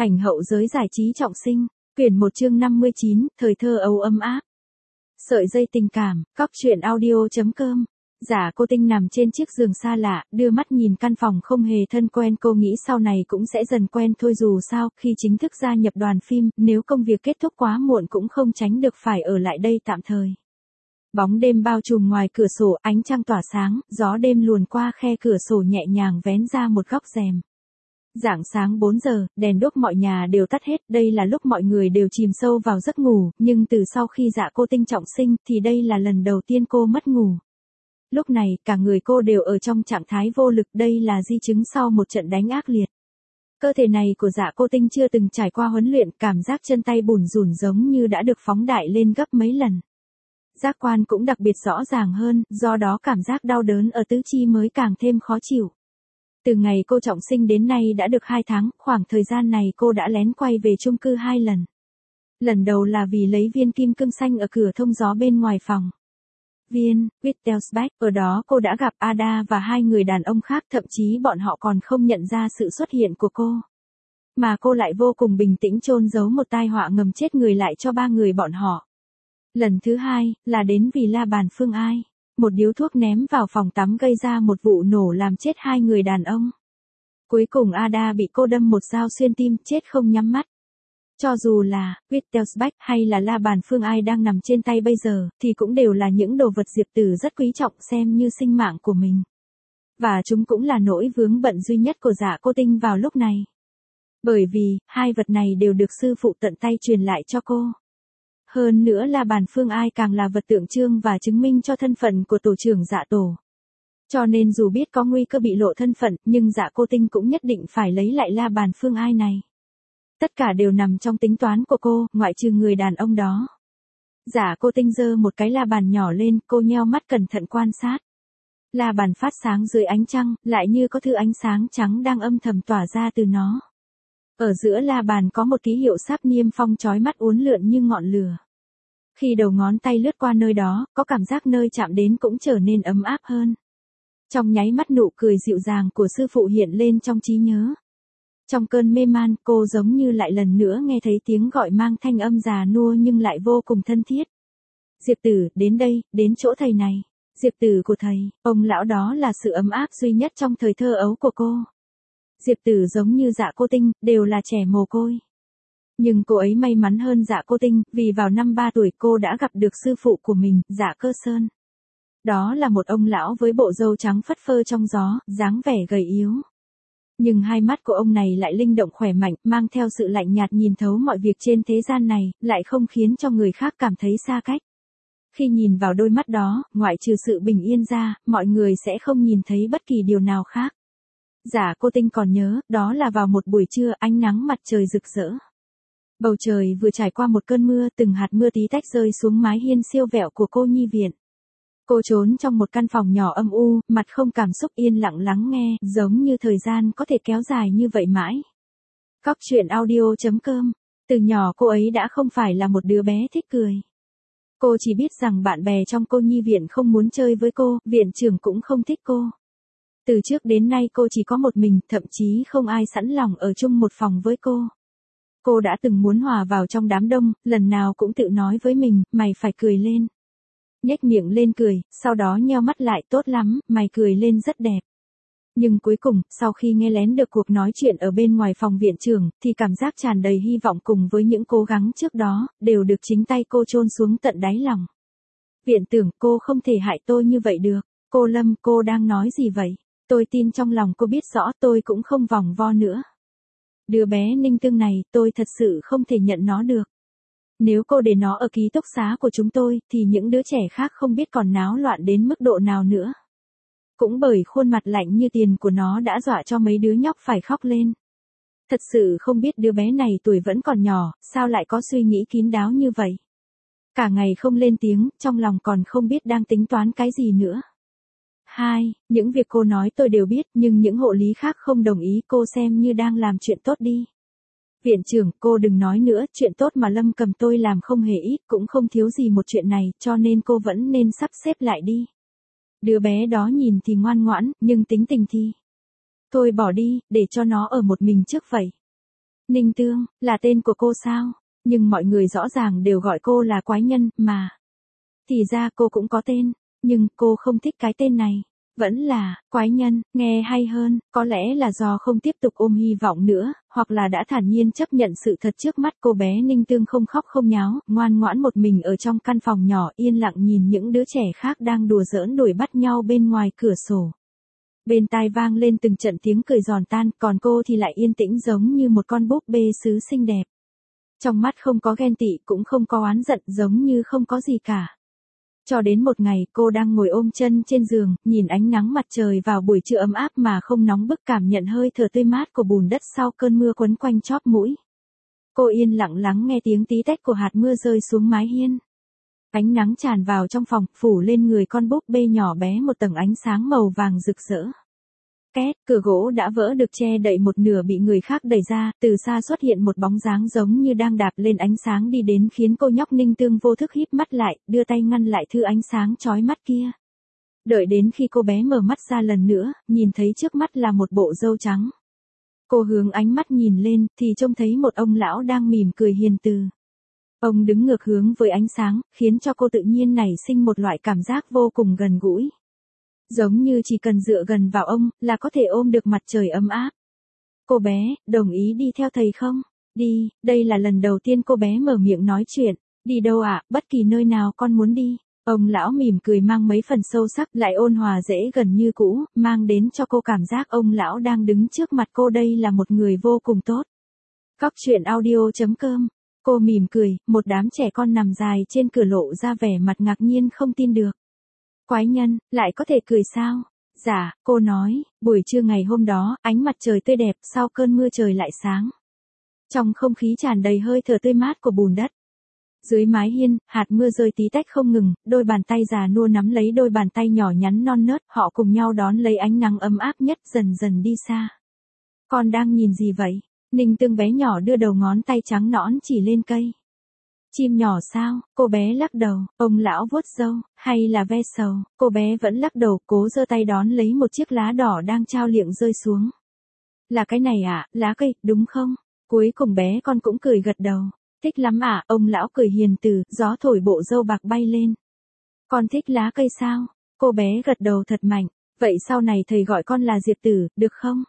Ảnh hậu giới giải trí trọng sinh, quyển 1 chương 59, thời thơ ấu ấm áp. Sợi dây tình cảm, cóc truyện audio.com. Dạ cô Tinh nằm trên chiếc giường xa lạ, đưa mắt nhìn căn phòng không hề thân quen, cô nghĩ sau này cũng sẽ dần quen thôi, dù sao, khi chính thức gia nhập đoàn phim, nếu công việc kết thúc quá muộn cũng không tránh được phải ở lại đây tạm thời. Bóng đêm bao trùm ngoài cửa sổ, ánh trăng tỏa sáng, gió đêm luồn qua khe cửa sổ nhẹ nhàng vén ra một góc rèm. Rạng sáng 4 giờ, đèn đuốc mọi nhà đều tắt hết, đây là lúc mọi người đều chìm sâu vào giấc ngủ, nhưng từ sau khi Dạ cô Tinh trọng sinh thì đây là lần đầu tiên cô mất ngủ. Lúc này, cả người cô đều ở trong trạng thái vô lực, đây là di chứng sau một trận đánh ác liệt. Cơ thể này của Dạ cô Tinh chưa từng trải qua huấn luyện, cảm giác chân tay bủn rủn giống như đã được phóng đại lên gấp mấy lần. Giác quan cũng đặc biệt rõ ràng hơn, do đó cảm giác đau đớn ở tứ chi mới càng thêm khó chịu. Từ ngày cô trọng sinh đến nay đã được 2 tháng, khoảng thời gian này cô đã lén quay về chung cư 2 lần. Lần đầu là vì lấy viên kim cương xanh ở cửa thông gió bên ngoài phòng. Viên, Wittelsbach, ở đó cô đã gặp Ada và 2 người đàn ông khác, thậm chí bọn họ còn không nhận ra sự xuất hiện của cô. Mà cô lại vô cùng bình tĩnh chôn giấu một tai họa ngầm chết người lại cho 3 người bọn họ. Lần thứ 2, là đến vì La Bàn Phương Ai. Một điếu thuốc ném vào phòng tắm gây ra một vụ nổ làm chết 2 người đàn ông. Cuối cùng Ada bị cô đâm một dao xuyên tim, chết không nhắm mắt. Cho dù là Wittelsbach hay là La Bàn Phương Ai đang nằm trên tay bây giờ, thì cũng đều là những đồ vật Diệp Tử rất quý trọng, xem như sinh mạng của mình. Và chúng cũng là nỗi vướng bận duy nhất của Dạ cô Tinh vào lúc này. Bởi vì, 2 vật này đều được sư phụ tận tay truyền lại cho cô. Hơn nữa La Bàn Phương Ai càng là vật tượng trưng và chứng minh cho thân phận của tổ trưởng Dạ tổ. Cho nên dù biết có nguy cơ bị lộ thân phận, nhưng Dạ cô Tinh cũng nhất định phải lấy lại La Bàn Phương Ai này. Tất cả đều nằm trong tính toán của cô, ngoại trừ người đàn ông đó. Dạ cô Tinh giơ một cái la bàn nhỏ lên, cô nheo mắt cẩn thận quan sát. La bàn phát sáng dưới ánh trăng, lại như có thứ ánh sáng trắng đang âm thầm tỏa ra từ nó. Ở giữa la bàn có một ký hiệu sáp niêm phong chói mắt uốn lượn như ngọn lửa. Khi đầu ngón tay lướt qua nơi đó, có cảm giác nơi chạm đến cũng trở nên ấm áp hơn. Trong nháy mắt nụ cười dịu dàng của sư phụ hiện lên trong trí nhớ. Trong cơn mê man, cô giống như lại lần nữa nghe thấy tiếng gọi mang thanh âm già nua nhưng lại vô cùng thân thiết. Diệp Tử, đến đây, đến chỗ thầy này. Diệp Tử của thầy, ông lão đó là sự ấm áp duy nhất trong thời thơ ấu của cô. Diệp Tử giống như Dạ cô Tinh, đều là trẻ mồ côi. Nhưng cô ấy may mắn hơn Dạ cô Tinh, vì vào năm 3 tuổi cô đã gặp được sư phụ của mình, Dạ Cơ Sơn. Đó là một ông lão với bộ râu trắng phất phơ trong gió, dáng vẻ gầy yếu. Nhưng hai mắt của ông này lại linh động khỏe mạnh, mang theo sự lạnh nhạt nhìn thấu mọi việc trên thế gian này, lại không khiến cho người khác cảm thấy xa cách. Khi nhìn vào đôi mắt đó, ngoại trừ sự bình yên ra, mọi người sẽ không nhìn thấy bất kỳ điều nào khác. Dạ cô Tinh còn nhớ, đó là vào một buổi trưa, ánh nắng mặt trời rực rỡ. Bầu trời vừa trải qua một cơn mưa, từng hạt mưa tí tách rơi xuống mái hiên siêu vẹo của cô nhi viện. Cô trốn trong một căn phòng nhỏ âm u, mặt không cảm xúc, yên lặng lắng nghe, giống như thời gian có thể kéo dài như vậy mãi. Cóc truyện audio.com. Từ nhỏ cô ấy đã không phải là một đứa bé thích cười. Cô chỉ biết rằng bạn bè trong cô nhi viện không muốn chơi với cô, viện trưởng cũng không thích cô. Từ trước đến nay cô chỉ có một mình, thậm chí không ai sẵn lòng ở chung một phòng với cô. Cô đã từng muốn hòa vào trong đám đông, lần nào cũng tự nói với mình, mày phải cười lên. Nhếch miệng lên cười, sau đó nheo mắt lại, tốt lắm, mày cười lên rất đẹp. Nhưng cuối cùng, sau khi nghe lén được cuộc nói chuyện ở bên ngoài phòng viện trưởng, thì cảm giác tràn đầy hy vọng cùng với những cố gắng trước đó, đều được chính tay cô chôn xuống tận đáy lòng. Viện trưởng, cô không thể hại tôi như vậy được. Cô Lâm, cô đang nói gì vậy? Tôi tin trong lòng cô biết rõ, tôi cũng không vòng vo nữa. Đứa bé Ninh Tương này, tôi thật sự không thể nhận nó được. Nếu cô để nó ở ký túc xá của chúng tôi, thì những đứa trẻ khác không biết còn náo loạn đến mức độ nào nữa. Cũng bởi khuôn mặt lạnh như tiền của nó đã dọa cho mấy đứa nhóc phải khóc lên. Thật sự không biết đứa bé này tuổi vẫn còn nhỏ, sao lại có suy nghĩ kín đáo như vậy. Cả ngày không lên tiếng, trong lòng còn không biết đang tính toán cái gì nữa. 2. Những việc cô nói tôi đều biết, nhưng những hộ lý khác không đồng ý, cô xem như đang làm chuyện tốt đi. Viện trưởng, cô đừng nói nữa, chuyện tốt mà Lâm Cầm tôi làm không hề ít, cũng không thiếu gì một chuyện này, cho nên cô vẫn nên sắp xếp lại đi. Đứa bé đó nhìn thì ngoan ngoãn, nhưng tính tình thì... Thôi bỏ đi, để cho nó ở một mình trước vậy. Ninh Tương, là tên của cô sao? Nhưng mọi người rõ ràng đều gọi cô là quái nhân, mà. Thì ra cô cũng có tên, nhưng cô không thích cái tên này. Vẫn là, quái nhân, nghe hay hơn, có lẽ là do không tiếp tục ôm hy vọng nữa, hoặc là đã thản nhiên chấp nhận sự thật trước mắt. Cô bé Ninh Tương không khóc không nháo, ngoan ngoãn một mình ở trong căn phòng nhỏ yên lặng nhìn những đứa trẻ khác đang đùa giỡn đuổi bắt nhau bên ngoài cửa sổ. Bên tai vang lên từng trận tiếng cười giòn tan, còn cô thì lại yên tĩnh giống như một con búp bê sứ xinh đẹp. Trong mắt không có ghen tị cũng không có oán giận, giống như không có gì cả. Cho đến một ngày cô đang ngồi ôm chân trên giường, nhìn ánh nắng mặt trời vào buổi trưa ấm áp mà không nóng bức, cảm nhận hơi thở tươi mát của bùn đất sau cơn mưa quấn quanh chóp mũi. Cô yên lặng lắng nghe tiếng tí tách của hạt mưa rơi xuống mái hiên. Ánh nắng tràn vào trong phòng, phủ lên người con búp bê nhỏ bé một tầng ánh sáng màu vàng rực rỡ. Két, cửa gỗ đã vỡ được che đậy một nửa bị người khác đẩy ra, từ xa xuất hiện một bóng dáng giống như đang đạp lên ánh sáng đi đến, khiến cô nhóc Ninh Tương vô thức híp mắt lại, đưa tay ngăn lại thứ ánh sáng chói mắt kia. Đợi đến khi cô bé mở mắt ra lần nữa, nhìn thấy trước mắt là một bộ râu trắng. Cô hướng ánh mắt nhìn lên, thì trông thấy một ông lão đang mỉm cười hiền từ. Ông đứng ngược hướng với ánh sáng, khiến cho cô tự nhiên nảy sinh một loại cảm giác vô cùng gần gũi. Giống như chỉ cần dựa gần vào ông, là có thể ôm được mặt trời ấm áp. Cô bé, đồng ý đi theo thầy không? Đi, đây là lần đầu tiên cô bé mở miệng nói chuyện. Đi đâu ạ? Bất kỳ nơi nào con muốn đi. Ông lão mỉm cười mang mấy phần sâu sắc, lại ôn hòa dễ gần như cũ, mang đến cho cô cảm giác ông lão đang đứng trước mặt cô đây là một người vô cùng tốt. Góc truyện audio.com. Cô mỉm cười, một đám trẻ con nằm dài trên cửa lộ ra vẻ mặt ngạc nhiên không tin được. Quái nhân, lại có thể cười sao? Dạ, cô nói, buổi trưa ngày hôm đó, ánh mặt trời tươi đẹp, sau cơn mưa trời lại sáng. Trong không khí tràn đầy hơi thở tươi mát của bùn đất. Dưới mái hiên, hạt mưa rơi tí tách không ngừng, đôi bàn tay già nua nắm lấy đôi bàn tay nhỏ nhắn non nớt, họ cùng nhau đón lấy ánh nắng ấm áp nhất, dần dần đi xa. Con đang nhìn gì vậy? Ninh Tương bé nhỏ đưa đầu ngón tay trắng nõn chỉ lên cây. Chim nhỏ sao? Cô bé lắc đầu. Ông lão vuốt râu, hay là ve sầu? Cô bé vẫn lắc đầu, cố giơ tay đón lấy một chiếc lá đỏ đang trao liệng rơi xuống. Là cái này à, lá cây, đúng không? Cuối cùng bé con cũng cười gật đầu. Thích lắm à, ông lão cười hiền từ, gió thổi bộ râu bạc bay lên. Con thích lá cây sao? Cô bé gật đầu thật mạnh. Vậy sau này thầy gọi con là Diệp Tử, được không?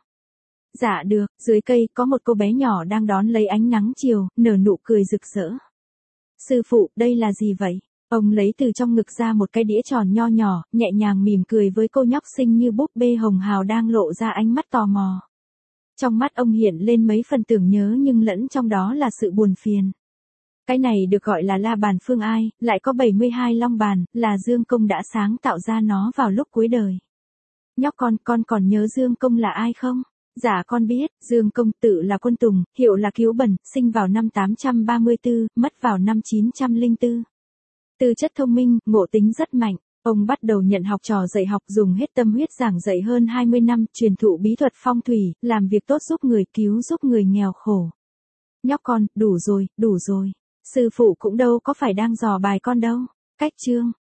Dạ được. Dưới cây có một cô bé nhỏ đang đón lấy ánh nắng chiều, nở nụ cười rực rỡ. Sư phụ, đây là gì vậy? Ông lấy từ trong ngực ra một cái đĩa tròn nho nhỏ, nhẹ nhàng mỉm cười với cô nhóc xinh như búp bê hồng hào đang lộ ra ánh mắt tò mò. Trong mắt ông hiện lên mấy phần tưởng nhớ nhưng lẫn trong đó là sự buồn phiền. Cái này được gọi là la bàn phương ai, lại có 72 long bàn, là Dương Công đã sáng tạo ra nó vào lúc cuối đời. Nhóc con còn nhớ Dương Công là ai không? Dạ con biết, Dương Công tự là Quân Tùng, hiệu là Cứu Bần, sinh vào năm 834, mất vào năm 904. Tư chất thông minh, ngộ tính rất mạnh. Ông bắt đầu nhận học trò dạy học, dùng hết tâm huyết giảng dạy hơn 20 năm, truyền thụ bí thuật phong thủy, làm việc tốt giúp người, cứu giúp người nghèo khổ. Nhóc con, đủ rồi, đủ rồi. Sư phụ cũng đâu có phải đang dò bài con đâu. Cách chương.